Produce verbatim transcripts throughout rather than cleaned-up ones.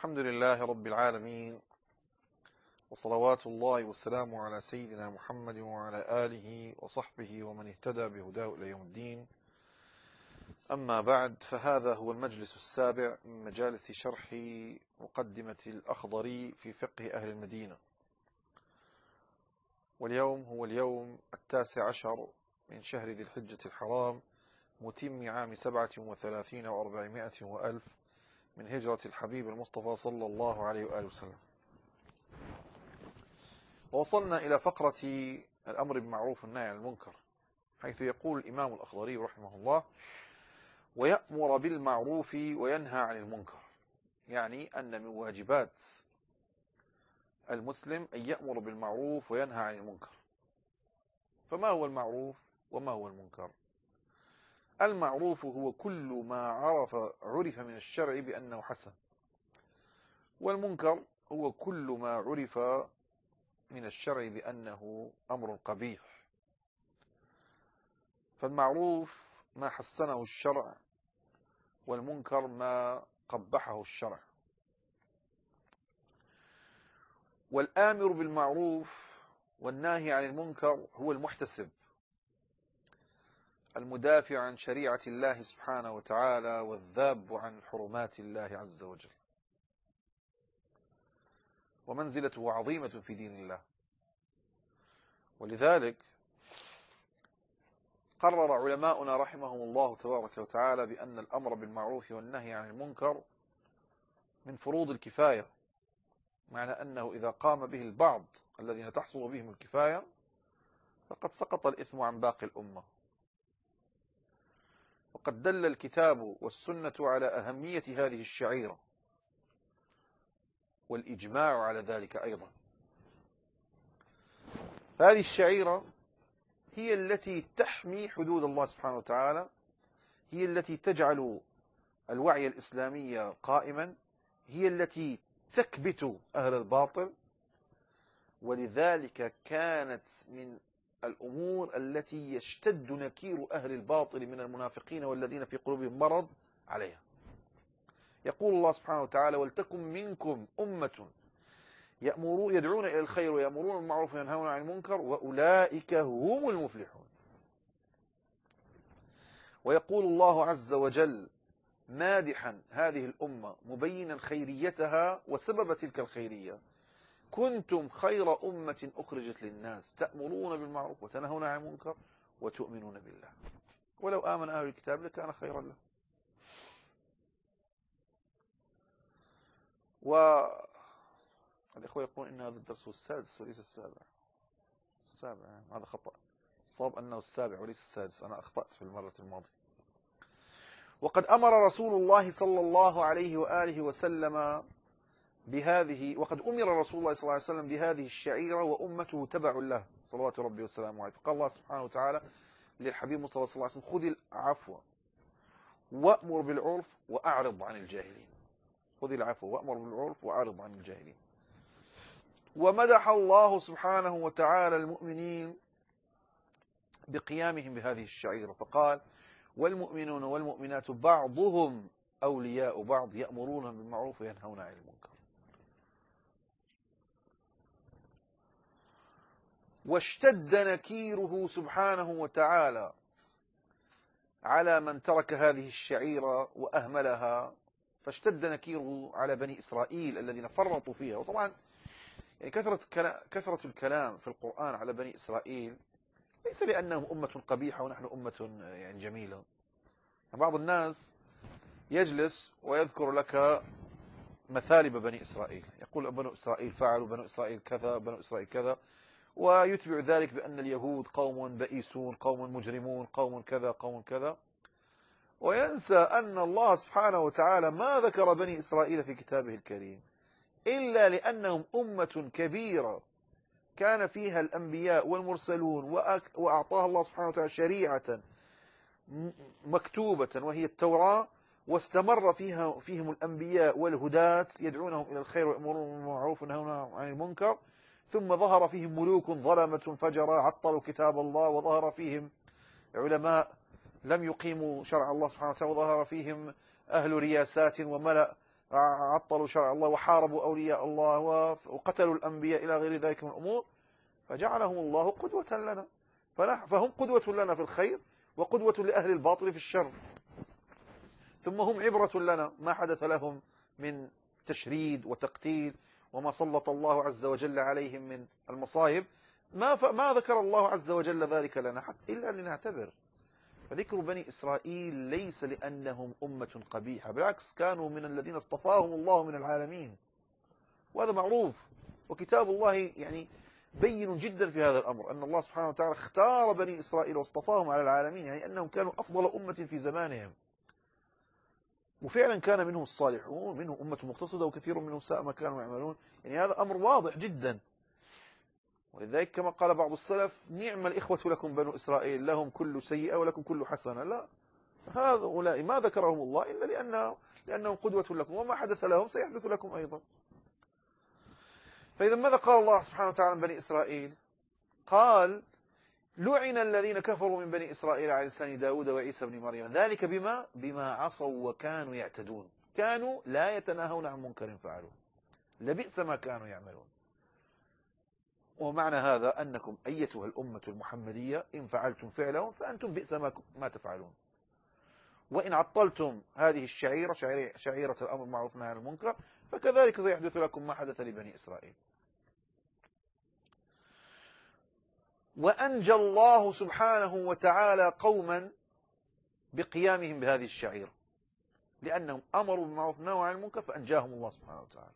الحمد لله رب العالمين، وصلوات الله والسلام على سيدنا محمد وعلى آله وصحبه ومن اهتدى بهداه إلى يوم الدين. أما بعد، فهذا هو المجلس السابع من مجالس شرح مقدمة الأخضري في فقه أهل المدينة، واليوم هو اليوم التاسع عشر من شهر ذي الحجة الحرام، متم عام سبعة وثلاثين وأربعمائة وألف من هجرة الحبيب المصطفى صلى الله عليه وآله وسلم. ووصلنا إلى فقرة الأمر بالمعروف والنهي عن المنكر، حيث يقول الإمام الأخضري رحمه الله: ويأمر بالمعروف وينهى عن المنكر، يعني أن من واجبات المسلم أن يأمر بالمعروف وينهى عن المنكر. فما هو المعروف وما هو المنكر؟ المعروف هو كل ما عرف عرف من الشرع بأنه حسن، والمنكر هو كل ما عرف من الشرع بأنه أمر قبيح. فالمعروف ما حسنه الشرع، والمنكر ما قبحه الشرع. والآمر بالمعروف والناهي عن المنكر هو المحتسب المدافع عن شريعة الله سبحانه وتعالى، والذاب عن حرمات الله عز وجل، ومنزلته عظيمة في دين الله. ولذلك قرر علماؤنا رحمهم الله تبارك وتعالى بأن الأمر بالمعروف والنهي عن المنكر من فروض الكفاية، معنى أنه إذا قام به البعض الذين تحصل بهم الكفاية فقد سقط الإثم عن باقي الأمة. وقد دل الكتاب والسنة على أهمية هذه الشعيرة، والإجماع على ذلك أيضا. هذه الشعيرة هي التي تحمي حدود الله سبحانه وتعالى، هي التي تجعل الوعي الإسلامي قائما، هي التي تكبت أهل الباطل. ولذلك كانت من الأمور التي يشتد نكير أهل الباطل من المنافقين والذين في قلوبهم مرض عليها. يقول الله سبحانه وتعالى: ولتكن منكم أمة يأمرون يدعون إلى الخير ويأمرون بالمعروف وينهون عن المنكر وأولئك هم المفلحون. ويقول الله عز وجل مادحا هذه الأمة مبينا خيريتها وسبب تلك الخيرية: كنتم خير أمة أخرجت للناس تأمرون بالمعروف وتنهون عن المنكر وتؤمنون بالله ولو آمن أهل الكتاب لكان خيرا له. والإخوة يقولون إن هذا الدرس هو السادس وليس السابع. السابع يعني. هذا خطأ، الصواب أنه السابع وليس السادس، أنا أخطأت في المرة الماضية. وقد أمر رسول الله صلى الله عليه وآله وسلم بهذه وقد أمر رسول الله صلى الله عليه وسلم بهذه الشعيرة وأمته تبع له صلوات ربي وسلامه عليه. فقال الله سبحانه وتعالى للحبيب مصطفى صلى الله عليه وسلم: خذ العفو وأمر بالعرف وأعرض عن الجاهلين. خذ العفو وأمر بالعرف وأعرض عن الجاهلين. ومدح الله سبحانه وتعالى المؤمنين بقيامهم بهذه الشعيرة، فقال: والمؤمنون والمؤمنات بعضهم أولياء بعض يأمرون بالمعروف وينهون عن المنكر. واشتد نكيره سبحانه وتعالى على من ترك هذه الشعيرة وأهملها، فاشتد نكيره على بني إسرائيل الذين فرطوا فيها. وطبعا يعني كثرة كثرة الكلام في القرآن على بني إسرائيل ليس لأنهم أمة قبيحة ونحن أمة يعني جميلة. بعض الناس يجلس ويذكر لك مثالب بني إسرائيل، يقول بنو إسرائيل فعلوا، بنو إسرائيل كذا، بنو إسرائيل كذا، ويتبع ذلك بأن اليهود قوم بئيسون، قوم مجرمون، قوم كذا، قوم كذا، وينسى أن الله سبحانه وتعالى ما ذكر بني إسرائيل في كتابه الكريم إلا لأنهم أمة كبيرة كان فيها الأنبياء والمرسلون، وأعطاها الله سبحانه وتعالى شريعة مكتوبة وهي التوراة، واستمر فيها فيهم الأنبياء والهداة يدعونهم إلى الخير ويأمرون بالمعروف وينهون عن المنكر. ثم ظهر فيهم ملوك ظلمة فجرة عطلوا كتاب الله، وظهر فيهم علماء لم يقيموا شرع الله سبحانه وتعالى، وظهر فيهم أهل رياسات وملأ عطلوا شرع الله وحاربوا أولياء الله وقتلوا الأنبياء إلى غير ذلك من الأمور، فجعلهم الله قدوة لنا، فهم قدوة لنا في الخير وقدوة لأهل الباطل في الشر، ثم هم عبرة لنا ما حدث لهم من تشريد وتقتيل وما سلط الله عز وجل عليهم من المصائب، ما ما ذكر الله عز وجل ذلك لنا حتى إلا لنعتبر. فذكر بني إسرائيل ليس لأنهم أمة قبيحة، بالعكس كانوا من الذين اصطفاهم الله من العالمين، وهذا معروف، وكتاب الله يعني بين جدا في هذا الأمر، أن الله سبحانه وتعالى اختار بني إسرائيل واصطفاهم على العالمين، يعني أنهم كانوا أفضل أمة في زمانهم، وفعلا كان منهم الصالحون منهم أمة مقتصدة وكثير منهم ساء ما كانوا يعملون، يعني هذا أمر واضح جدا. ولذلك كما قال بعض السلف: نعم الإخوة لكم بنو إسرائيل، لهم كل سيئة ولكم كل حسنة. لا، هؤلاء ما ذكرهم الله إلا لأنه لأنهم قدوة لكم، وما حدث لهم سيحدث لكم أيضا. فإذا ماذا قال الله سبحانه وتعالى عن بني إسرائيل؟ قال: لعن الذين كفروا من بني إسرائيل على لسان داود وعيسى بن مريم، ذلك بما بما عصوا وكانوا يعتدون، كانوا لا يتناهون عن منكر فعلوه، لبئس ما كانوا يعملون. ومعنى هذا أنكم أيتها الأمة المحمدية إن فعلتم فعلهم فأنتم بئس ما ما تفعلون، وإن عطلتم هذه الشعيرة شعيرة الأمر بالمعروف والنهي عن المنكر فكذلك سيحدث لكم ما حدث لبني إسرائيل. وأنجى الله سبحانه وتعالى قوما بقيامهم بهذه الشعيرة، لأنهم أمروا بالمعروف والنهي عن المنكر فأنجاهم الله سبحانه وتعالى،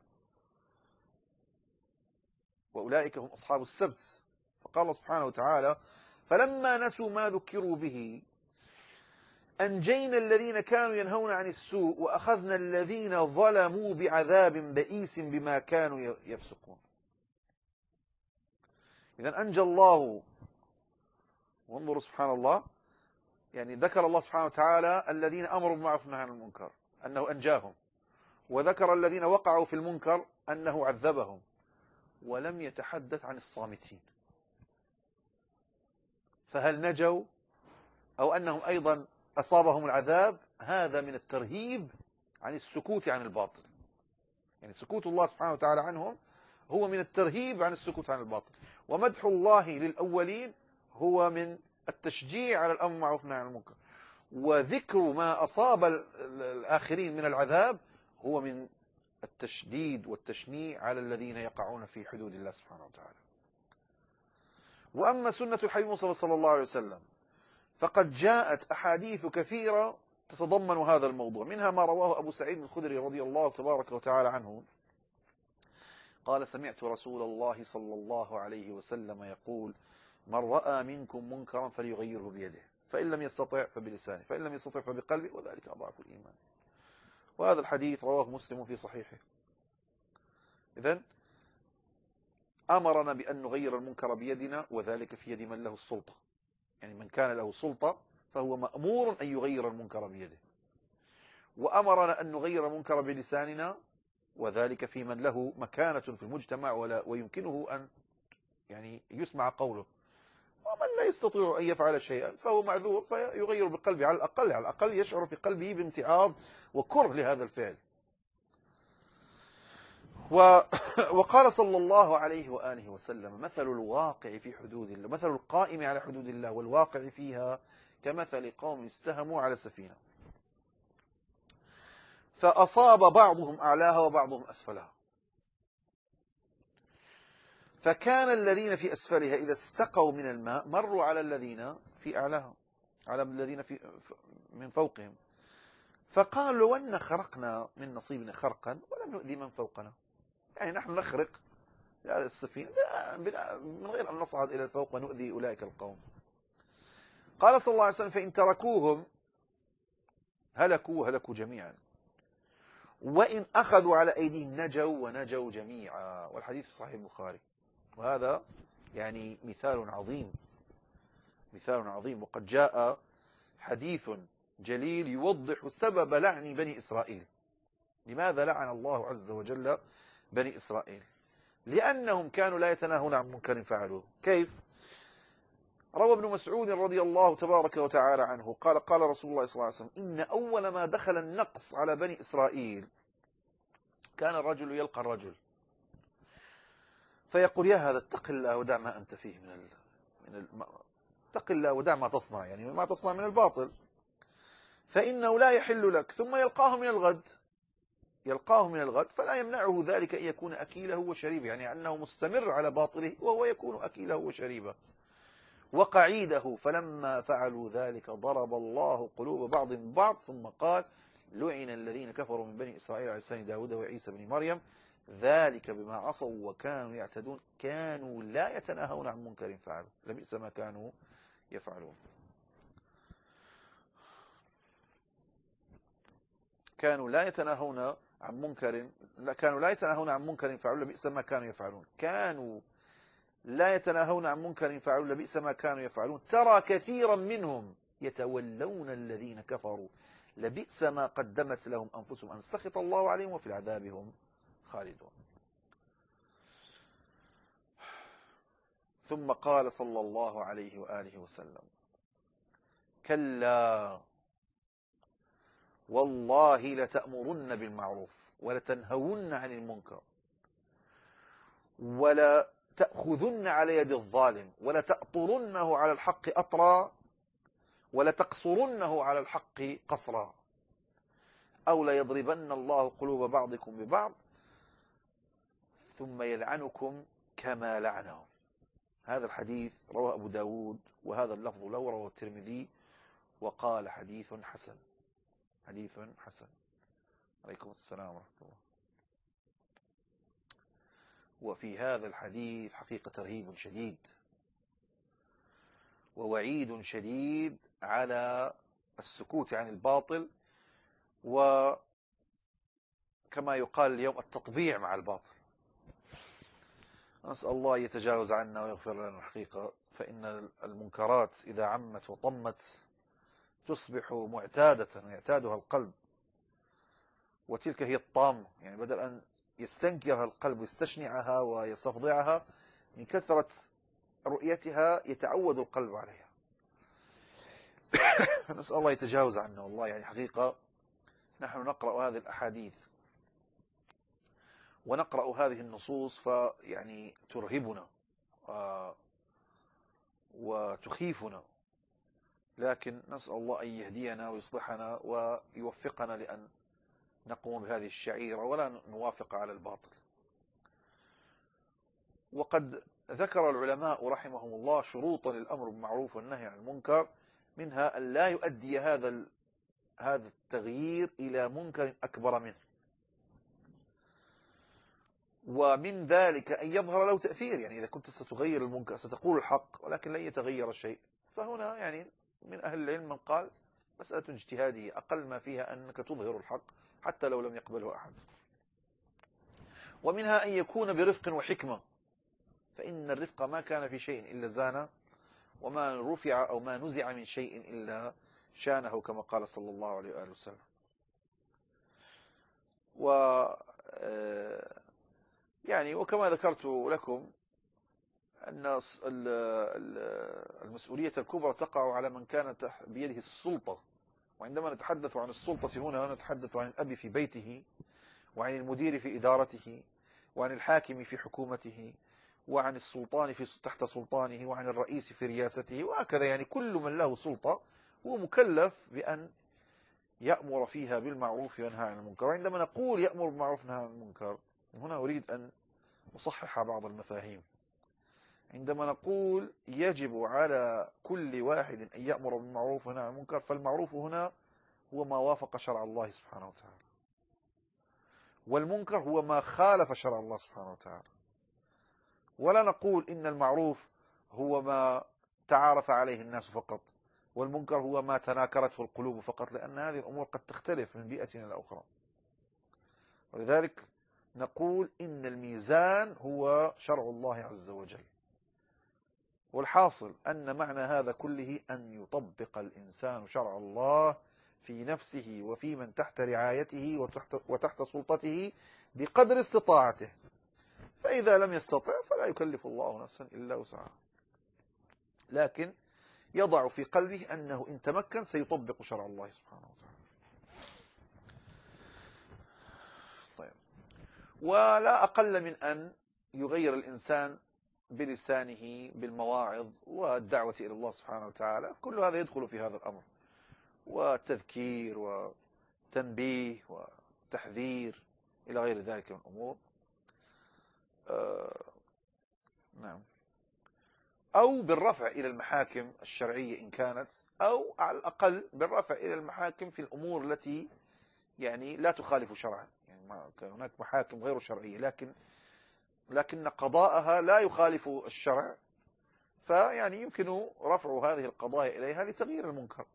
وأولئك هم أصحاب السبت. فقال الله سبحانه وتعالى: فلما نسوا ما ذكروا به أنجينا الذين كانوا ينهون عن السوء وأخذنا الذين ظلموا بعذاب بئيس بما كانوا يفسقون. إذن أنجى الله، وانظروا سبحان الله، يعني ذكر الله سبحانه وتعالى الذين أمروا بالمعروف والنهي عن المنكر أنه أنجاهم، وذكر الذين وقعوا في المنكر أنه عذبهم، ولم يتحدث عن الصامتين. فهل نجوا أو أنهم أيضا أصابهم العذاب؟ هذا من الترهيب عن السكوت عن الباطل، يعني سكوت الله سبحانه وتعالى عنهم هو من الترهيب عن السكوت عن الباطل، ومدح الله للأولين هو من التشجيع على الأمر بالمعروف والنهي عن المنكر، وذكر ما أصاب الآخرين من العذاب هو من التشديد والتشنيع على الذين يقعون في حدود الله سبحانه وتعالى. وأما سنة الحبيب المصطفى صلى الله عليه وسلم فقد جاءت أحاديث كثيرة تتضمن هذا الموضوع، منها ما رواه أبو سعيد الخدري رضي الله تبارك وتعالى عنه قال: سمعت رسول الله صلى الله عليه وسلم يقول: من رأى منكم منكرا فليغيره بيده، فإن لم يستطع فبلسانه، فإن لم يستطع فبقلبه، وذلك أضعف الإيمان. وهذا الحديث رواه مسلم في صحيحه. إذن أمرنا بأن نغير المنكر بيدنا، وذلك في يد من له السلطة، يعني من كان له سلطة فهو مأمور أن يغير المنكر بيده. وأمرنا أن نغير المنكر بلساننا، وذلك في من له مكانة في المجتمع ولا ويمكنه أن يعني يسمع قوله. ومن لا يستطيع أن يفعل شيئا فهو معذور فيغير بقلبه، على الأقل على الأقل يشعر في قلبه بامتعاض وكره لهذا الفعل. و... وقال صلى الله عليه وآله وسلم: مثل الواقع في حدود الله، مثل القائم على حدود الله والواقع فيها كمثل قوم استهموا على سفينة فأصاب بعضهم أعلاها وبعضهم أسفلها، فكان الذين في أسفلها إذا استقوا من الماء مروا على الذين في أعلاها، على الذين في من فوقهم، فقالوا: لو أن خرقنا من نصيبنا خرقا ولم نؤذي من فوقنا، يعني نحن نخرق هذه السفينة من غير أن نصعد إلى الفوق ونؤذي أولئك القوم. قال صلى الله عليه وسلم: فإن تركوهم هلكوا هلكوا جميعا، وإن أخذوا على أيديهم نجوا ونجوا جميعا. والحديث في صحيح البخاري. وهذا يعني مثال عظيم، مثال عظيم. وقد جاء حديث جليل يوضح سبب لعن بني إسرائيل. لماذا لعن الله عز وجل بني إسرائيل؟ لأنهم كانوا لا يتناهون عن منكر فعلوه. كيف؟ روى ابن مسعود رضي الله تبارك وتعالى عنه قال: قال رسول الله صلى الله عليه وسلم: إن أول ما دخل النقص على بني إسرائيل كان الرجل يلقى الرجل فيقول يا هذا اتق الله ودع ما أنت فيه من ال... من ال... اتق الله ودع ما تصنع، يعني ما تصنع من الباطل، فإنه لا يحل لك. ثم يلقاه من الغد يلقاه من الغد فلا يمنعه ذلك أن يكون أكيله وشريبه، يعني أنه مستمر على باطله وهو يكون أكيله وشريبه وقعيده. فلما فعلوا ذلك ضرب الله قلوب بعض بعض، ثم قال لعن الذين كفروا من بني إسرائيل على لسان داود وعيسى بن مريم ذلك بما عصوا وكانوا يعتدون كانوا لا يتناهون عن منكر فعلوا لبئس ما كانوا يفعلون. كانوا لا يتناهون عن منكر لا كانوا لا يتناهون عن منكر فعلوا لبئس ما كانوا يفعلون. كانوا لا يتناهون عن منكر فعلوا لبئس ما كانوا يفعلون. ترى كثيرا منهم يتولون الذين كفروا لبئس ما قدمت لهم أنفسهم أن سخط الله عليهم وفي العذاب هم خالدون. ثم قال صلى الله عليه وآله وسلم كلا والله لتأمرن بالمعروف ولتنهون عن المنكر ولا تأخذن على يد الظالم ولا تأطرنه على الحق أطرا ولا تقصرنه على الحق قصرا أو لا يضربن الله قلوب بعضكم ببعض ثم يلعنكم كما لعنهم. هذا الحديث رواه أبو داود وهذا اللفظ له رواه الترمذي وقال حديث حسن. حديث حسن. عليكم السلام ورحمة الله. وفي هذا الحديث حقيقة ترهيب شديد ووعيد شديد على السكوت عن الباطل، وكما يقال اليوم التطبيع مع الباطل. نسأل الله يتجاوز عنا ويغفر لنا الحقيقة، فإن المنكرات إذا عمت وطمت تصبح معتادة ويعتادها القلب، وتلك هي الطامة. يعني بدل أن يستنكرها القلب ويستشنعها ويستفضعها من كثرة رؤيتها يتعود القلب عليها. نسأل الله يتجاوز عنا. والله يعني حقيقة نحن نقرأ هذه الأحاديث ونقرأ هذه النصوص فيعني ترهبنا وتخيفنا، لكن نسأل الله أن يهدينا ويصلحنا ويوفقنا لأن نقوم بهذه الشعيرة ولا نوافق على الباطل. وقد ذكر العلماء رحمهم الله شروطا للأمر بالمعروف والنهي عن المنكر، منها أن لا يؤدي هذا هذا التغيير إلى منكر أكبر منه، ومن ذلك أن يظهر له تأثير. يعني إذا كنت ستغير المنكر ستقول الحق ولكن لن يتغير شيء، فهنا يعني من أهل العلم من قال مسألة اجتهادية أقل ما فيها أنك تظهر الحق حتى لو لم يقبله أحد. ومنها أن يكون برفق وحكمة، فإن الرفق ما كان في شيء إلا زانه، وما رفع أو ما نزع من شيء إلا شانه، كما قال صلى الله عليه وآله وسلم. و يعني وكما ذكرت لكم أن المسؤولية الكبرى تقع على من كانت بيده السلطة. وعندما نتحدث عن السلطة هنا نتحدث عن الأب في بيته، وعن المدير في إدارته، وعن الحاكم في حكومته، وعن السلطان في تحت سلطانه، وعن الرئيس في رياسته، وهكذا. يعني كل من له سلطة هو مكلف بأن يأمر فيها بالمعروف وينهى عن المنكر. وعندما نقول يأمر بالمعروف وينهى عن المنكر هنا أريد أن أصحح بعض المفاهيم. عندما نقول يجب على كل واحد أن يأمر بالمعروف وينهى عن المنكر، فالمعروف هنا هو ما وافق شرع الله سبحانه وتعالى، والمنكر هو ما خالف شرع الله سبحانه وتعالى. ولا نقول إن المعروف هو ما تعارف عليه الناس فقط، والمنكر هو ما تناكرته القلوب فقط، لأن هذه الأمور قد تختلف من بيئة إلى أخرى. ولذلك نقول إن الميزان هو شرع الله عز وجل. والحاصل أن معنى هذا كله أن يطبق الإنسان شرع الله في نفسه وفي من تحت رعايته وتحت, وتحت سلطته بقدر استطاعته، فإذا لم يستطع فلا يكلف الله نفسا إلا وسعها، لكن يضع في قلبه أنه إن تمكن سيطبق شرع الله سبحانه وتعالى. طيب، ولا أقل من أن يغير الإنسان بلسانه بالمواعظ والدعوة إلى الله سبحانه وتعالى. كل هذا يدخل في هذا الأمر، والتذكير وتنبيه وتحذير إلى غير ذلك من الأمور. آه نعم. أو بالرفع إلى المحاكم الشرعية إن كانت، أو على الأقل بالرفع إلى المحاكم في الأمور التي يعني لا تخالف شرعا. يعني هناك محاكم غير شرعية لكن لكن قضاءها لا يخالف الشرع، فيعني يمكن رفع هذه القضايا إليها لتغيير المنكر.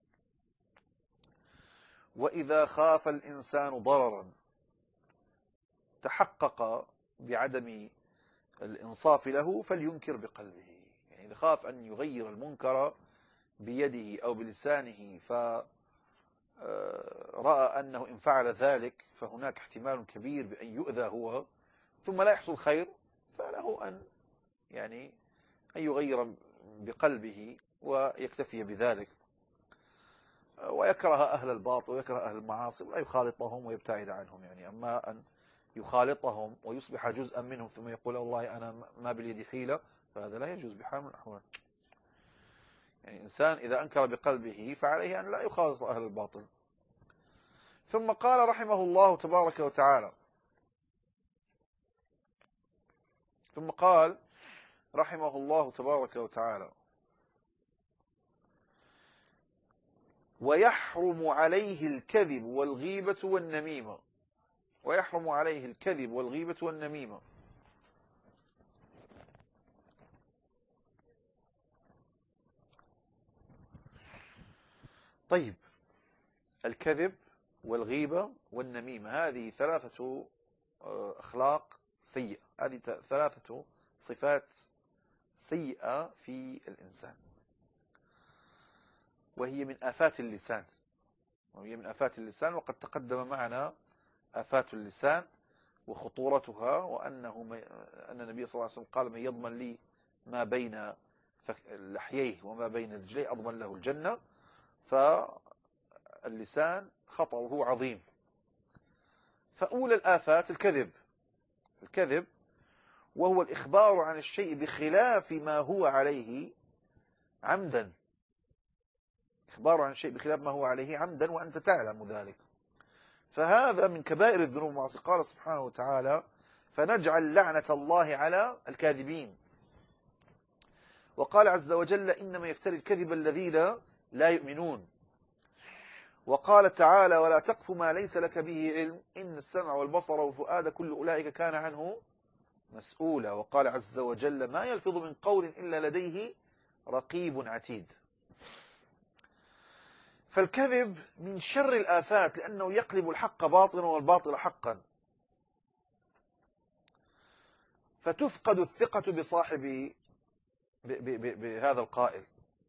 وإذا خاف الإنسان ضررا تحقق بعدم الإنصاف له فلينكر بقلبه. يعني إذا خاف أن يغير المنكر بيده أو بلسانه فرأى أنه إن فعل ذلك فهناك احتمال كبير بأن يؤذى هو ثم لا يحصل خير، فله أن يعني أن يغير بقلبه ويكتفي بذلك، ويكره أهل الباطل ويكره أهل المعاصي ولا يخالطهم ويبتعد عنهم. يعني أما أن يخالطهم ويصبح جزءا منهم ثم يقول والله أنا ما باليدي حيلة، فهذا لا يجوز بحال من الأحوال. يعني إنسان إذا أنكر بقلبه فعليه أن لا يخالط أهل الباطل. ثم قال رحمه الله تبارك وتعالى ثم قال رحمه الله تبارك وتعالى ويحرم عليه الكذب والغيبة والنميمة. ويحرم عليه الكذب والغيبة والنميمة. طيب، الكذب والغيبة والنميمة هذه ثلاثة أخلاق سيئة، هذه ثلاثة صفات سيئة في الإنسان، وهي من آفات اللسان وهي من آفات اللسان وقد تقدم معنا آفات اللسان وخطورتها، وأنه أن النبي صلى الله عليه وسلم قال من يضمن لي ما بين لحييه وما بين رجليه أضمن له الجنة. فاللسان خطره عظيم. فأولى الآفات الكذب الكذب وهو الإخبار عن الشيء بخلاف ما هو عليه عمدا. إخبار عن الشيء بخلاف ما هو عليه عمدا وأنت تعلم ذلك، فهذا من كبائر الذنوب المعاصي. قال سبحانه وتعالى فنجعل لعنة الله على الكاذبين. وقال عز وجل إنما يفتري الكذب الذين لا يؤمنون. وقال تعالى ولا تقف ما ليس لك به علم إن السمع والبصر والفؤاد كل أولئك كان عنه مسؤولا. وقال عز وجل ما يلفظ من قول إلا لديه رقيب عتيد. فالكذب من شر الآفات لأنه يقلب الحق باطلا والباطل حقا، فتفقد الثقة بصاحب بهذا القائل.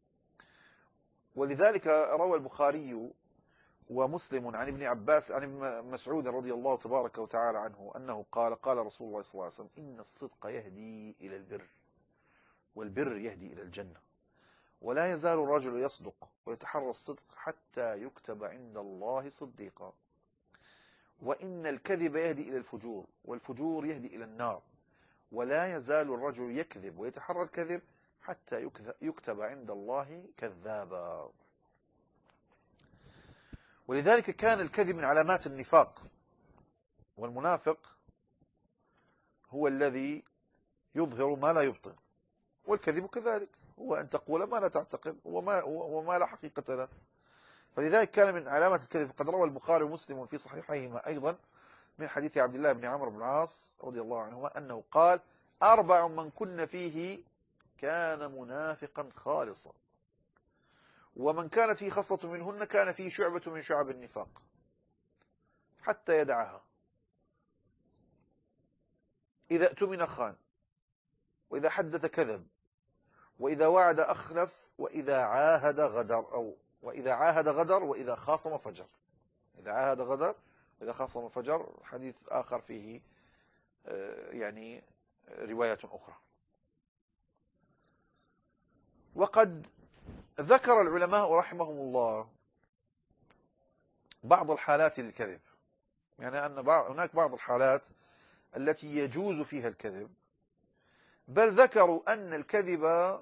ولذلك روى البخاري ومسلم عن ابن عباس عن ابن مسعود رضي الله تبارك وتعالى عنه أنه قال قال رسول الله صلى الله عليه وسلم إن الصدق يهدي إلى البر والبر يهدي إلى الجنة، ولا يزال الرجل يصدق ويتحرى الصدق حتى يكتب عند الله صديقا، وإن الكذب يهدي إلى الفجور والفجور يهدي إلى النار، ولا يزال الرجل يكذب ويتحرى الكذب حتى يكتب عند الله كذابا. ولذلك كان الكذب من علامات النفاق، والمنافق هو الذي يظهر ما لا يبطن، والكذب كذلك هو أن تقول ما لا تعتقد وما, وما لا حقيقة له. فلذلك كان من علامة الكذب. قد روى البخاري ومسلم في صحيحيهما أيضا من حديث عبد الله بن عمرو بن العاص رضي الله عنهما أنه قال أربع من كن فيه كان منافقا خالصا، ومن كانت فيه خصلة منهن كان فيه شعبة من شعب النفاق حتى يدعها. إذا اؤتمن خان، وإذا حدث كذب، وإذا وعد أخلف، وإذا عاهد غدر أو وإذا عاهد غدر وإذا خاصم فجر. إذا عاهد غدر وإذا خاصم فجر، حديث آخر فيه يعني رواية أخرى. وقد ذكر العلماء رحمهم الله بعض الحالات للكذب، يعني أن هناك بعض الحالات التي يجوز فيها الكذب، بل ذكروا أن الكذب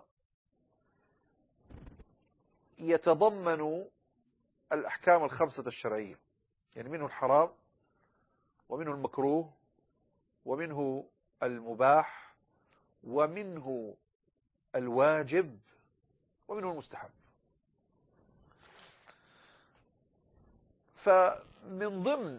يتضمن الأحكام الخمسة الشرعية، يعني منه الحرام ومنه المكروه ومنه المباح ومنه الواجب ومنه المستحب. فمن ضمن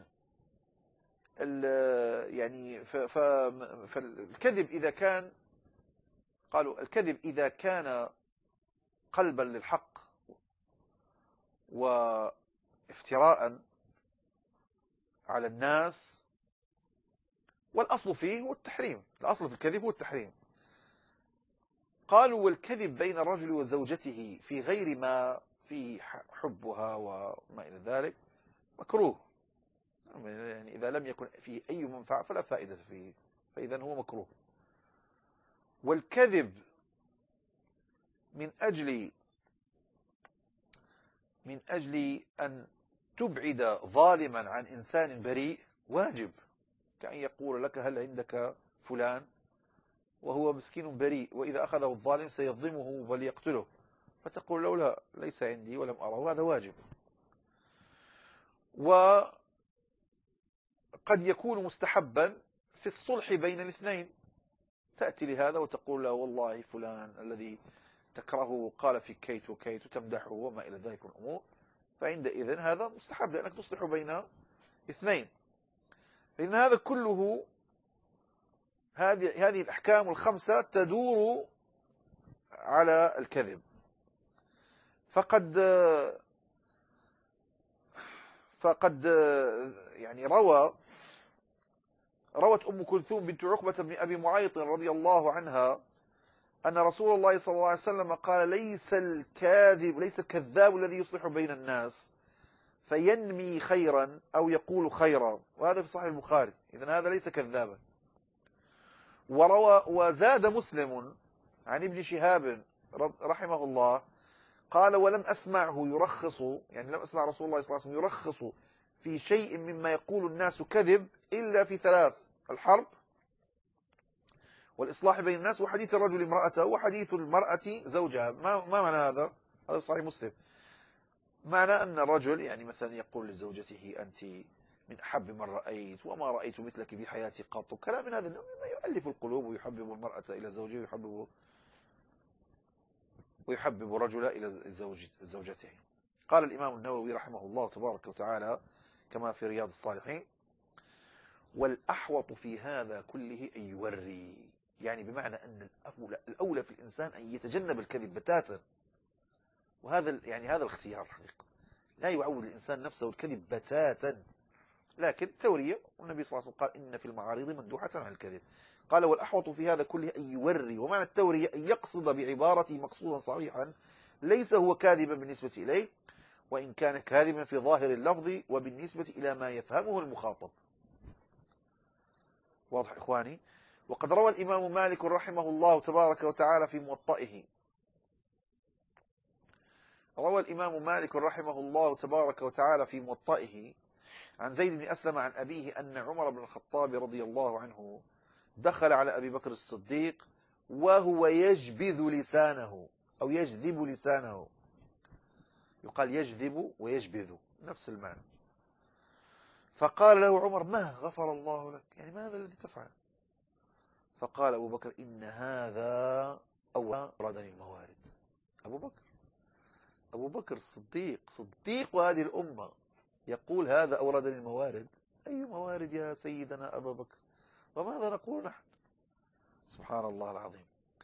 يعني فالكذب إذا كان، قالوا الكذب إذا كان قلبا للحق وافتراء على الناس، والأصل فيه هو التحريم، الأصل في الكذب هو التحريم. قالوا والكذب بين الرجل وزوجته في غير ما فيه حبها وما إلى ذلك مكروه، يعني إذا لم يكن فيه أي منفعة فلا فائدة فيه، فإذا هو مكروه. والكذب من أجل من أجل أن تبعد ظالما عن إنسان بريء واجب، كأن يقول لك هل عندك فلان وهو مسكين بريء، وإذا أخذه الظالم سيظلمه بل يقتله، فتقول له لا ليس عندي ولم أره، هذا واجب. وقد يكون مستحبا في الصلح بين الاثنين، تأتي لهذا وتقول له والله فلان الذي تكرهه قال في كيت وكيت وتمدحه وما إلى ذلك من الأمور، فعندئذ هذا مستحب لأنك تصلح بين اثنين. فإن هذا كله، هذه هذه الأحكام الخمسة تدور على الكذب. فقد فقد يعني روى روت أم كلثوم بنت عقبة بن أبي معيط رضي الله عنها أن رسول الله صلى الله عليه وسلم قال ليس الكاذب ليس الكذاب الذي يصلح بين الناس فينمي خيرا أو يقول خيرا، وهذا في صحيح البخاري، إذن هذا ليس كذابا. وروى وزاد مسلم عن ابن شهاب رحمه الله قال ولم أسمعه يرخص، يعني لم أسمع رسول الله صلى الله عليه وسلم يرخص في شيء مما يقول الناس كذب إلا في ثلاث: الحرب والإصلاح بين الناس وحديث الرجل امرأته وحديث المرأة زوجها. ما, ما معنى هذا؟ هذا صحيح مسلم. معنى أن الرجل يعني مثلا يقول لزوجته أنت من أحب من رأيت وما رأيت مثلك في حياتي قط، كلام من هذا النوع مما يؤلف القلوب ويحبب المرأة إلى زوجها ويحبب ويحبب الرجل إلى زوج زوجته. قال الإمام النووي رحمه الله تبارك وتعالى كما في رياض الصالحين: والأحوط في هذا كله أن يوري، يعني بمعنى أن الأولى, الأولى في الإنسان أن يتجنب الكذب بتاتا، وهذا يعني هذا الاختيار حقيقة، لا يعود الإنسان نفسه الكذب بتاتا، لكن ثورية. والنبي صلى الله عليه وسلم قال إن في المعارض مندوحة عن الكذب. قال والأحوط في هذا كله أن يوري، ومعنى التورية أن يقصد بعبارته مقصودا صحيحا ليس هو كاذبا بالنسبة إليه، وإن كان كاذبا في ظاهر اللفظ وبالنسبة إلى ما يفهمه المخاطب. واضح إخواني؟ وقد روى الإمام مالك رحمه الله تبارك وتعالى في موطئه روى الإمام مالك رحمه الله تبارك وتعالى في موطئه عن زيد بن أسلم عن أبيه أن عمر بن الخطاب رضي الله عنه دخل على أبي بكر الصديق وهو يجبذ لسانه أو يجذب لسانه، يقال يجذب ويجبذ نفس المعنى. فقال له عمر: ما غفر الله لك، يعني ماذا الذي تفعل؟ فقال أبو بكر: إن هذا أوردني الموارد. أبو بكر أبو بكر الصديق صديق هذه الأمة يقول هذا أوردني الموارد؟ أي موارد يا سيدنا أبا بكر؟ وماذا نقول نحن؟ سبحان الله العظيم.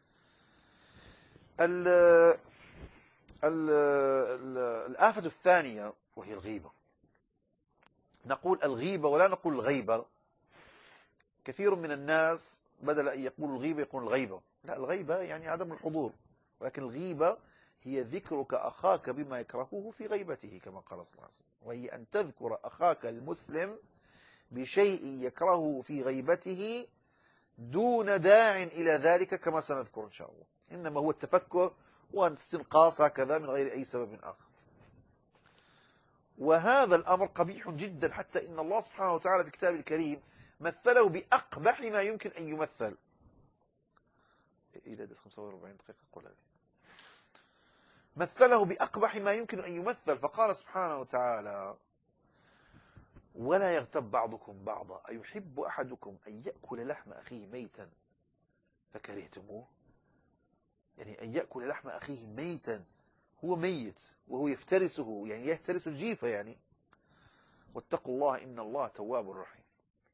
ال ال الآفة الثانية وهي الغيبة. نقول الغيبة ولا نقول الغيبة. كثير من الناس بدل أن يقول الغيبة يقول الغيبة. لا، الغيبة يعني عدم الحضور، ولكن الغيبة هي ذكرك أخاك بما يكرهه في غيبته كما قال صلى الله عليه وسلم، وهي أن تذكر أخاك المسلم بشيء يكرهه في غيبته دون داع إلى ذلك كما سنذكر إن شاء الله. إنما هو التفكر والاستنقاص هكذا من غير أي سبب آخر. وهذا الأمر قبيح جدا، حتى إن الله سبحانه وتعالى في كتابه الكريم مثله بأقبح ما يمكن أن يمثل. إلى خمسة وأربعين دقيقة قول هذه. مثله بأقبح ما يمكن أن يمثل، فقال سبحانه وتعالى: ولا يغتب بعضكم بعضا أيحب أحدكم أن يأكل لحم أخيه ميتا فكرهتموه. يعني أن يأكل لحم أخيه ميتا، هو ميت وهو يفترسه، يعني يفترس الجيفة يعني. واتقوا الله إن الله تواب رحيم.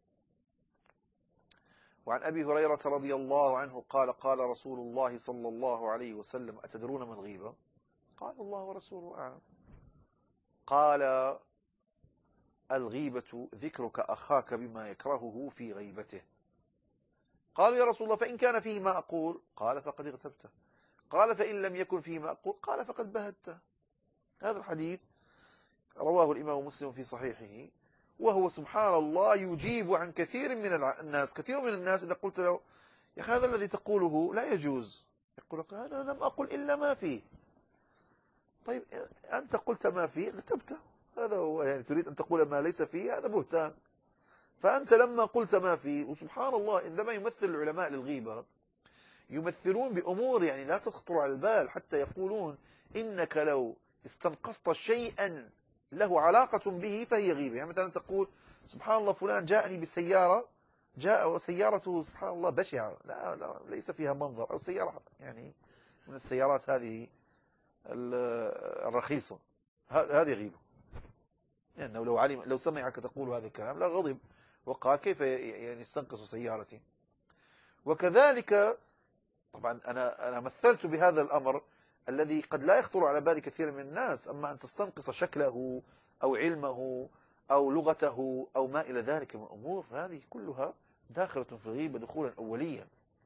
وعن أبي هريرة رضي الله عنه قال: قال رسول الله صلى الله عليه وسلم: أتدرون ما الغيبة؟ قال: الله ورسوله أعلم. قال: الغيبة ذكرك أخاك بما يكرهه في غيبته. قالوا: يا رسول الله فإن كان فيه ما أقول؟ قال: فقد اغتبته. قال: فإن لم يكن فيه ما أقول؟ قال: فقد بهته. هذا الحديث رواه الإمام مسلم في صحيحه، وهو سبحان الله يجيب عن كثير من الناس. كثير من الناس إذا قلت له: يا أخي هذا الذي تقوله لا يجوز، يقول لك: أنا لم أقل إلا ما فيه. طيب أنت قلت ما فيه، اغتبته. هذا هو، يعني تريد أن تقول ما ليس فيه، هذا بهتان. فأنت لما قلت ما فيه، وسبحان الله عندما يمثل العلماء للغيبة يمثلون بأمور يعني لا تخطر على البال، حتى يقولون: إنك لو استنقصت شيئا له علاقة به فهي غيبة. يعني مثلا تقول: سبحان الله فلان جاءني بسيارة، جاء وسيارته سبحان الله بشعة، لا, لا ليس فيها منظر، أو سيارة يعني من السيارات هذه الرخيصة، هذه غيبة. لأنه يعني لو علم، لو سمعك تقول هذا الكلام لا غضب وقال: كيف يعني يستنقص سيارتي؟ وكذلك طبعا أنا أنا مثلت بهذا الأمر الذي قد لا يخطر على بال كثير من الناس، أما أن تستنقص شكله أو علمه أو لغته أو ما إلى ذلك من أمور، فهذه كلها داخلة في الغيبة دخولا أوليا.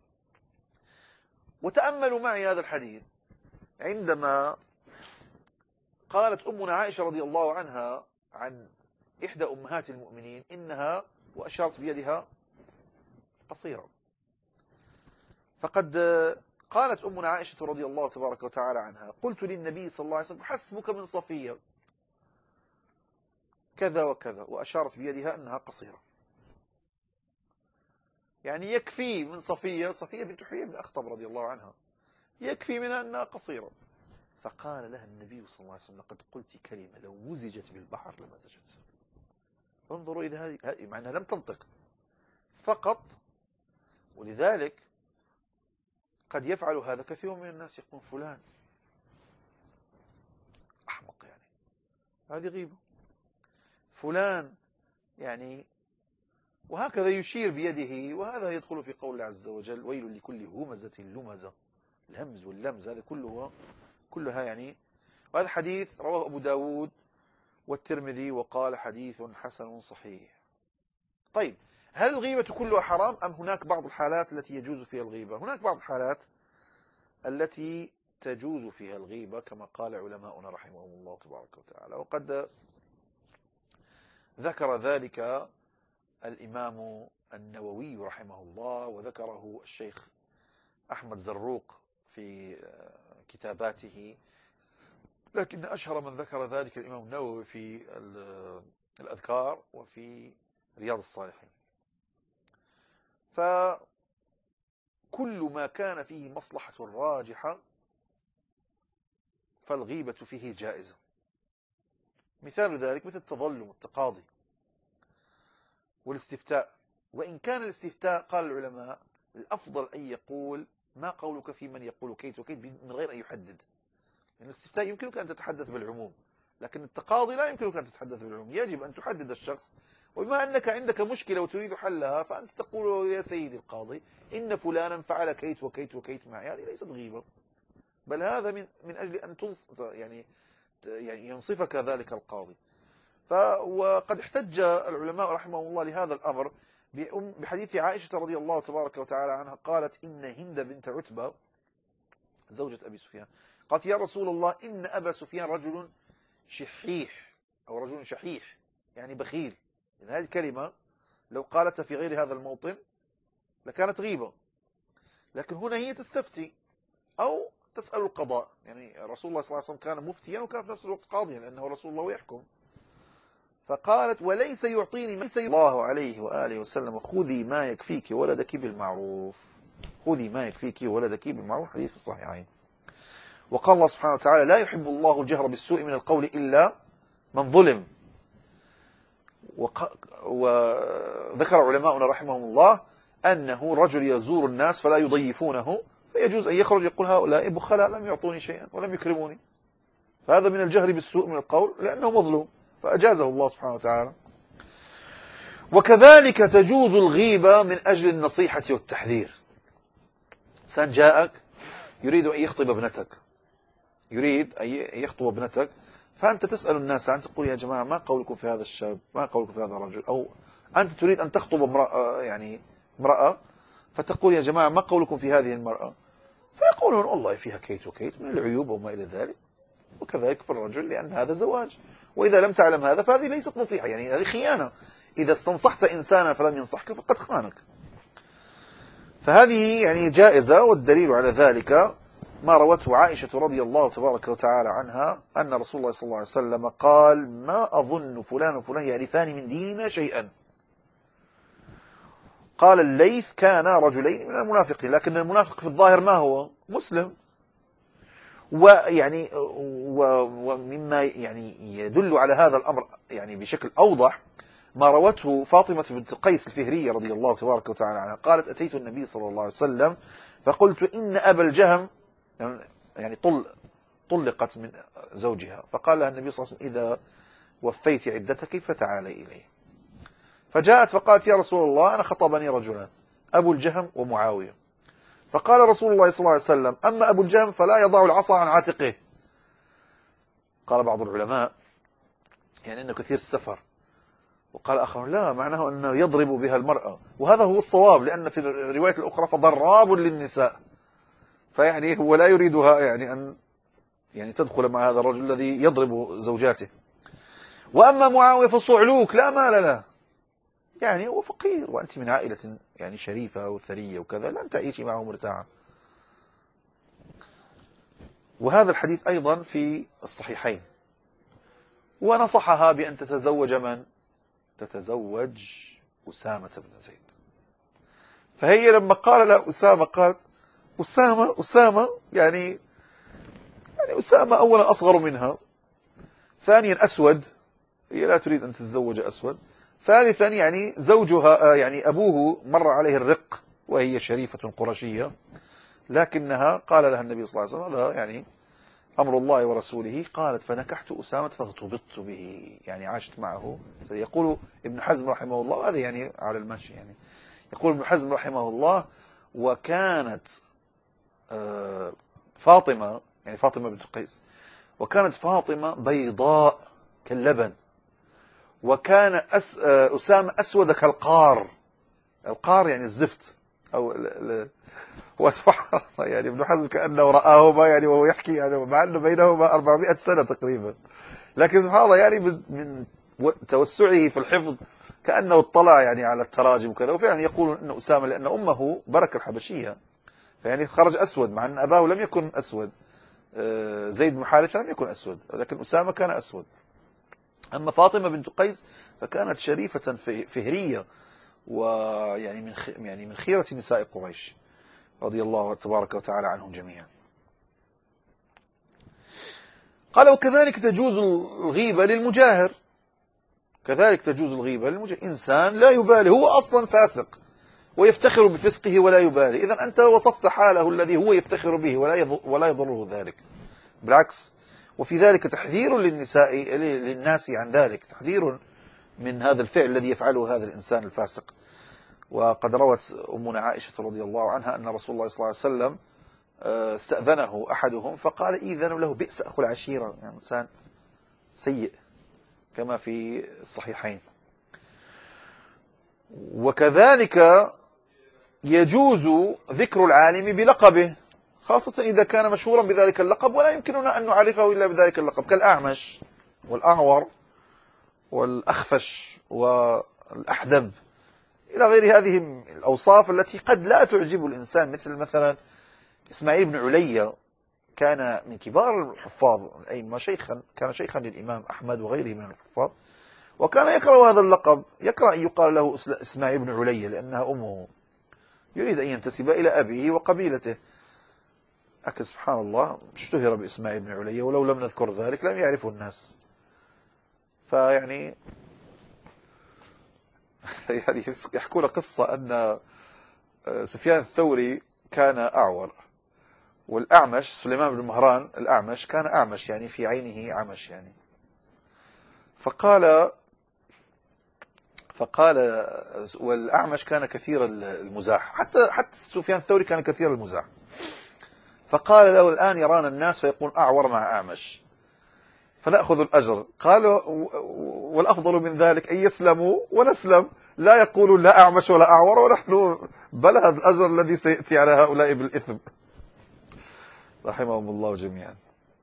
وتأملوا معي هذا الحديث عندما قالت أمنا عائشة رضي الله عنها عن إحدى أمهات المؤمنين إنها، وأشارت بيدها، قصيرة. فقد قالت أمنا عائشة رضي الله تبارك وتعالى عنها: قلت للنبي صلى الله عليه وسلم: حسبك من صفية كذا وكذا، وأشارت بيدها أنها قصيرة. يعني يكفي من صفية، صفية بنت حيي بن أخطب رضي الله عنها، يكفي منها أنها قصيرة. فقال لها النبي صلى الله عليه وسلم: لقد قلت كلمة لو مزجت بالبحر لما زجت. انظروا إلى هذه، مع أنها لم تنطق فقط. ولذلك قد يفعل هذا كثير من الناس، يقول: فلان أحمق، يعني هذه غيبة. فلان يعني، وهكذا يشير بيده. وهذا يدخل في قول الله عز وجل: ويل لكل همزة لمزة. الهمز واللمز هذا كله كلها يعني. وهذا حديث رواه أبو داود والترمذي وقال: حديث حسن صحيح. طيب، هل الغيبة كلها حرام أم هناك بعض الحالات التي يجوز فيها الغيبة؟ هناك بعض الحالات التي تجوز فيها الغيبة كما قال علماؤنا رحمهم الله تبارك وتعالى. وقد ذكر ذلك الإمام النووي رحمه الله، وذكره الشيخ أحمد زروق في كتاباته، لكن أشهر من ذكر ذلك الإمام النووي في الأذكار وفي رياض الصالحين. فكل ما كان فيه مصلحة راجحة فالغيبة فيه جائزة. مثال ذلك مثل التظلم والتقاضي والاستفتاء. وإن كان الاستفتاء قال العلماء الأفضل أن يقول: ما قولك في من يقول كيت وكيت، من غير أن يحدد. يعني الاستفتاء يمكنك أن تتحدث بالعموم، لكن التقاضي لا يمكنك أن تتحدث بالعموم، يجب أن تحدد الشخص. وبما أنك عندك مشكلة وتريد حلها، فأنت تقول: يا سيدي القاضي، إن فلانا فعل كيت وكيت وكيت معي. هذه ليست غيبة، بل هذا من من أجل أن تنص يعني يعني ينصفك ذلك القاضي. وقد احتج العلماء رحمهم الله لهذا الأمر بحديث عائشة رضي الله تبارك وتعالى عنها، قالت: إن هند بنت عتبة زوجة أبي سفيان قالت: يا رسول الله، إن أبا سفيان رجل شحيح، أو رجل شحيح يعني بخيل. يعني هذه الكلمة لو قالتها في غير هذا الموطن لكانت غيبة، لكن هنا هي تستفتي أو تسأل القضاء. يعني رسول الله صلى الله عليه وسلم كان مفتيا وكان في نفس الوقت قاضيا، لأنه رسول الله يحكم. فقالت وليس يعطيني ليس الله عليه وآله وسلم خذي ما يكفيك ولدك بالمعروف، خذي ما يكفيك ولدك بالمعروف، حديث في الصحيحين. وقال الله سبحانه وتعالى لا يحب الله الجهر بالسوء من القول إلا من ظلم. وذكر علماؤنا رحمهم الله أنه رجل يزور الناس فلا يضيفونه، فيجوز أن يخرج يقول هؤلاء بخلاء لم يعطوني شيئا ولم يكرموني، فهذا من الجهر بالسوء من القول لأنه مظلوم، فأجازه الله سبحانه وتعالى. وكذلك تجوز الغيبة من أجل النصيحة والتحذير. إنسان جاءك يريد أن يخطب ابنتك، يريد أن يخطب ابنتك، فأنت تسأل الناس عنه تقول يا جماعة ما قولكم في هذا الشاب، ما قولكم في هذا الرجل، أو أنت تريد أن تخطب امرأة يعني امرأة فتقول يا جماعة ما قولكم في هذه المرأة، فيقولون والله فيها كيت وكيت من العيوب وما إلى ذلك. وكذلك في الرجل لأن هذا زواج، وإذا لم تعلم هذا فهذه ليست نصيحة، يعني هذه خيانة. إذا استنصحت إنسانا فلم ينصحك فقد خانك. فهذه يعني جائزة، والدليل على ذلك ما روته عائشة رضي الله تبارك وتعالى عنها أن رسول الله صلى الله عليه وسلم قال ما أظن فلان وفلان يعرفان من ديننا شيئا. قال الليث كان رجلين من المنافقين، لكن المنافق في الظاهر ما هو مسلم. ويعني ومما يعني يدل على هذا الأمر يعني بشكل أوضح ما روته فاطمة بنت قيس الفهرية رضي الله تبارك وتعالى عنها قالت أتيت النبي صلى الله عليه وسلم فقلت إن أبا الجهم يعني طل طلقت من زوجها، فقال لها النبي صلى الله عليه وسلم إذا وفيت عدتك فتعالي إليه. فجاءت فقالت يا رسول الله أنا خطبني رجلان أبو الجهم ومعاوية. فقال رسول الله صلى الله عليه وسلم أما أبو الجهم فلا يضع العصا عن عاتقه. قال بعض العلماء يعني أنه كثير السفر، وقال آخر لا معناه أنه يضرب بها المرأة، وهذا هو الصواب لأن في الرواية الأخرى فضراب للنساء، فيعني هو لا يريدها يعني أن يعني تدخل مع هذا الرجل الذي يضرب زوجاته. وأما معاوية فصعلوك لا مال له، يعني هو فقير وأنت من عائلة يعني شريفة وثرية وكذا لن تعيشي معه مرتاحة. وهذا الحديث أيضا في الصحيحين. ونصحها بأن تتزوج من؟ تتزوج أسامة بن زيد. فهي لما قال لها أسامة قالت أسامة أسامة يعني يعني أسامة أولا أصغر منها، ثانيا أسود، هي لا تريد أن تتزوج أسود، ثالثا يعني زوجها يعني أبوه مر عليه الرق وهي شريفة قرشية، لكنها قال لها النبي صلى الله عليه وسلم هذا يعني أمر الله ورسوله. قالت فنكحت أسامة فاغتبطت به، يعني عاشت معه. يقول ابن حزم رحمه الله، هذا يعني على المشي، يعني يقول ابن حزم رحمه الله وكانت فاطمة يعني فاطمة بنت قيس وكانت فاطمة بيضاء كاللبن، وكان أس أسامة أسود كالقار. القار يعني الزفت أو ال ال وسبحان الله يعني ابن حزم كأنه رآهما يعني وهو يحكي يعني مع أنه بينهما أربعمائة سنة تقريبا، لكن سبحان الله يعني من توسعه في الحفظ كأنه اطلع يعني على التراجم وكذا. وفعلا يقولون أن أسامة لأن أمه بركة الحبشية فيعني خرج أسود مع أن أباه لم يكن أسود، زيد بن حارثة لم يكن أسود لكن أسامة كان أسود. أما فاطمة بنت قيس فكانت شريفة فهرية ويعني من يعني من خيرة نساء قريش رضي الله تبارك وتعالى عنهم جميعا. قال وكذلك تجوز الغيبة للمجاهر، كذلك تجوز الغيبة للمجاهر، إنسان لا يبالي هو أصلا فاسق ويفتخر بفسقه ولا يبالي، إذن أنت وصفت حاله الذي هو يفتخر به ولا يضره ذلك، بالعكس. وفي ذلك تحذير للنساء للناس عن ذلك، تحذير من هذا الفعل الذي يفعله هذا الإنسان الفاسق. وقد روت أمنا عائشة رضي الله عنها أن رسول الله صلى الله عليه وسلم استأذنه أحدهم فقال إذن له بئس أخو العشيرة، يعني إنسان سيء كما في الصحيحين. وكذلك يجوز ذكر العالم بلقبه، خاصة إذا كان مشهورا بذلك اللقب ولا يمكننا أن نعرفه إلا بذلك اللقب، كالأعمش والأعور والأخفش والأحدب إلى غير هذه الأوصاف التي قد لا تعجب الإنسان، مثل مثلا إسماعيل بن عليا كان من كبار الحفاظ الأئمة، شيخا كان شيخا للإمام أحمد وغيره من الحفاظ، وكان يكره هذا اللقب، يكره أن يقال له إسماعيل بن علي لأنها أمه، يريد أن ينتسب إلى أبيه وقبيلته. لكن سبحان الله اشتهر بإسماعيل بن علي، ولو لم نذكر ذلك لم يعرفه الناس. فيعني يعني يحكون قصة أن سفيان الثوري كان أعور، والأعمش سليمان بن مهران الأعمش كان أعمش، يعني في عينه عمش يعني. فقال فقال والأعمش كان كثير المزاح، حتى حتى سفيان الثوري كان كثير المزاح. فقال له الآن يرانا الناس فيقول أعور مع أعمش فنأخذ الأجر. قال والأفضل من ذلك أن يسلموا ونسلم، لا يقولون لا أعمش ولا أعور ونحن بل هذا الأجر الذي سيأتي على هؤلاء بالإثم. رحمهم الله جميعا.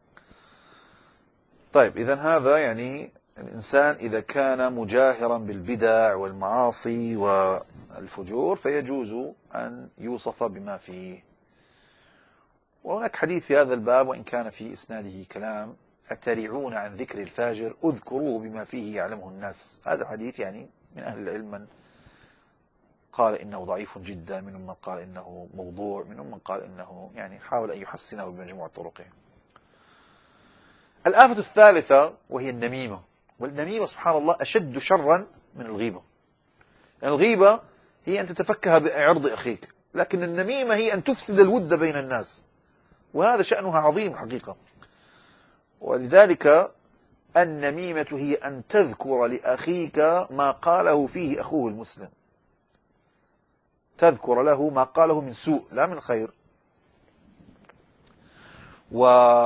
طيب إذن هذا يعني الإنسان إذا كان مجاهرا بالبدع والمعاصي والفجور فيجوز أن يوصف بما فيه. وهناك حديث في هذا الباب وإن كان في إسناده كلام: أترعون عن ذكر الفاجر اذكروه بما فيه يعلمه الناس. هذا الحديث يعني من أهل العلم من قال إنه ضعيف جدا، منهم من قال إنه موضوع، منهم من قال إنه يعني حاول أن يحسنه بمجموع طرقه. الآفة الثالثة وهي النميمة. والنميمة سبحان الله أشد شرا من الغيبة. يعني الغيبة هي أن تتفكه بعرض أخيك، لكن النميمة هي أن تفسد الود بين الناس، وهذا شأنها عظيم حقيقة. ولذلك النميمة هي أن تذكر لأخيك ما قاله فيه أخوه المسلم، تذكر له ما قاله من سوء لا من خير. و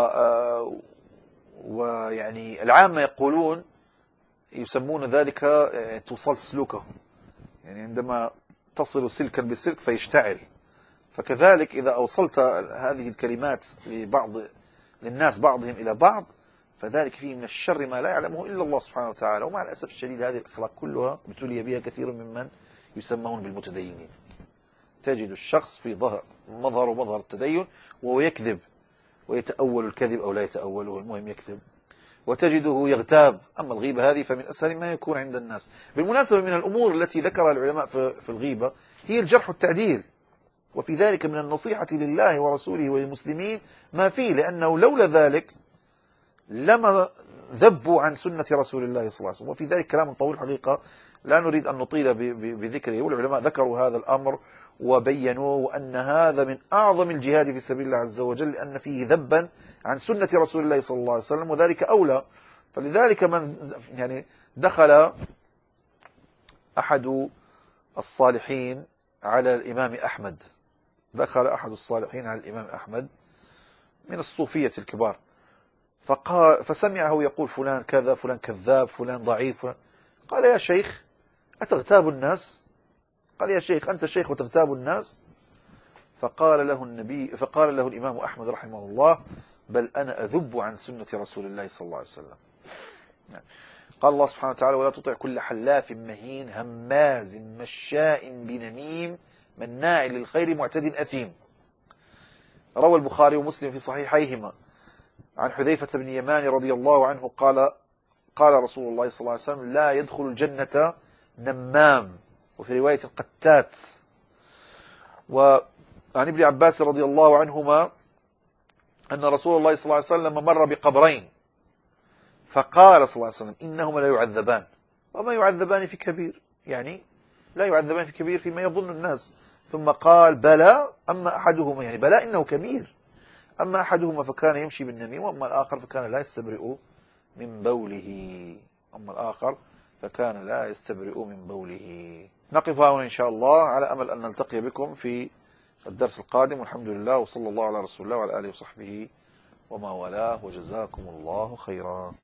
ويعني العامة يقولون يسمون ذلك توصل سلوكه، يعني عندما تصل سلكا بسلك فيشتعل. فكذلك إذا أوصلت هذه الكلمات لبعض للناس بعضهم إلى بعض فذلك فيه من الشر ما لا يعلمه إلا الله سبحانه وتعالى. ومع الأسف الشديد هذه الأخلاق كلها ابتلي بها كثير ممن يسمون بالمتدينين. تجد الشخص في ظهر مظهر ومظهر التدين وهو يكذب ويتأول الكذب أو لا يتأوله، المهم يكذب، وتجده يغتاب. أما الغيبة هذه فمن أسهل ما يكون عند الناس. بالمناسبة من الأمور التي ذكرها العلماء في الغيبة هي الجرح والتعديل، وفي ذلك من النصيحة لله ورسوله وللمسلمين ما فيه، لأنه لولا ذلك لما ذبوا عن سنة رسول الله صلى الله عليه وسلم. وفي ذلك كلام طويل حقيقة لا نريد أن نطيل بذكره، والعلماء ذكروا هذا الأمر وبينوا وأن هذا من أعظم الجهاد في سبيل الله عز وجل، لأن فيه ذبا عن سنة رسول الله صلى الله عليه وسلم، وذلك أولى. فلذلك من يعني دخل أحد الصالحين على الإمام أحمد، دخل أحد الصالحين على الإمام أحمد من الصوفية الكبار، فقال فسمعه يقول فلان كذا، فلان كذاب، فلان ضعيف، فلان. قال يا شيخ أتغتاب الناس؟ قال يا شيخ أنت شيخ وتغتاب الناس؟ فقال له النبي فقال له الإمام أحمد رحمه الله: بل أنا أذب عن سنة رسول الله صلى الله عليه وسلم. قال الله سبحانه وتعالى: ولا تطع كل حلاف مهين هماز مشاء بنميم مناع للخير معتد أثيم. روى البخاري ومسلم في صحيحيهما عن حذيفة بن يمان رضي الله عنه قال: قال رسول الله صلى الله عليه وسلم: لا يدخل الجنة نمام. وفي رواية القتات. وعن ابن عباس رضي الله عنهما أن رسول الله صلى الله عليه وسلم مر بقبرين فقال صلى الله عليه وسلم: إنهما لا يعذبان. وما يعذبان في كبير، يعني لا يعذبان في كبير فيما يظن الناس. ثم قال: بلى، أما أحدهما، يعني بلى إنه كبير، أما أحدهما فكان يمشي بالنميم، وأما الآخر فكان لا يستبرئ من بوله أما الآخر فكان لا يستبرئ من بوله. نقف هنا إن شاء الله على أمل أن نلتقي بكم في الدرس القادم، والحمد لله، وصلى الله على رسول الله وعلى آله وصحبه وما والاه، وجزاكم الله خيرا.